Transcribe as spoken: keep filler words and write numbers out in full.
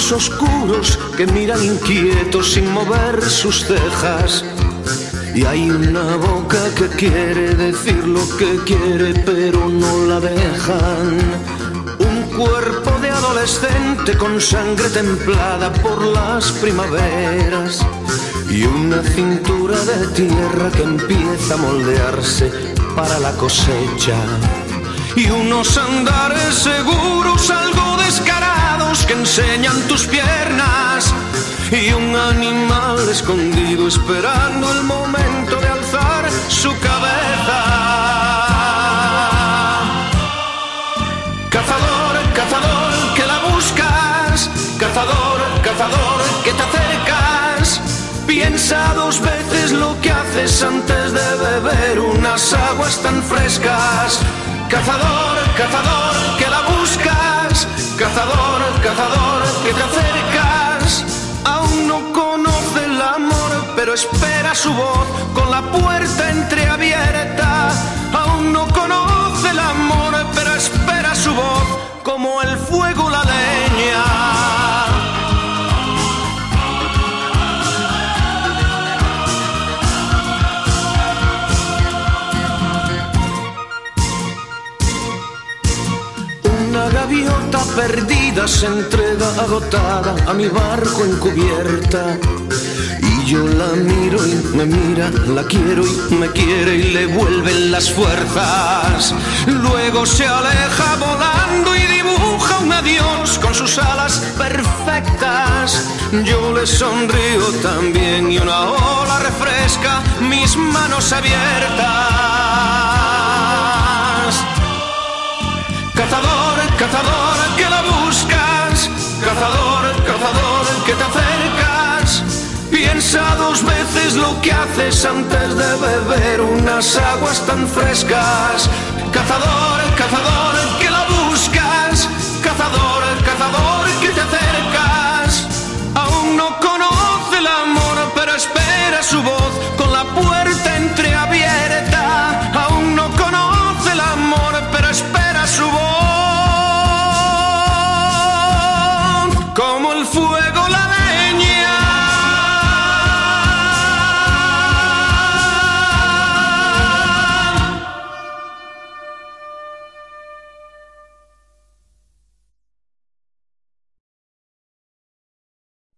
ojos oscuros que miran inquietos sin mover sus cejas. Y hay una boca que quiere decir lo que quiere pero no la dejan. Un cuerpo de adolescente con sangre templada por las primaveras. Y una cintura de tierra que empieza a moldearse para la cosecha. Y unos andares seguros algo descarados que enseñan tus piernas. Y un animal escondido esperando el momento de alzar su cabeza. Cazador, cazador, que la buscas. Cazador, cazador, que te acercas. Piensa dos veces lo que haces antes de beber unas aguas tan frescas. Cazador, cazador, que la buscas. Cazador, cazador, que te acercas. Aún no conoce el amor, pero espera su voz con la puerta entreabierta. Aún no conoce el amor, pero espera su voz como el fuego la leña. Una gaviota perdida se entrega agotada a mi barco encubierta. Y yo la miro y me mira, la quiero y me quiere y le vuelven las fuerzas. Luego se aleja volando y dibuja un adiós con sus alas perfectas. Yo le sonrío también y una ola refresca mis manos abiertas. Cazador, cazador, que la buscas. Cazador, cazador, que te acercas. Piensa dos veces lo que haces antes de beber unas aguas tan frescas. Cazador, cazador, que la buscas. Cazador.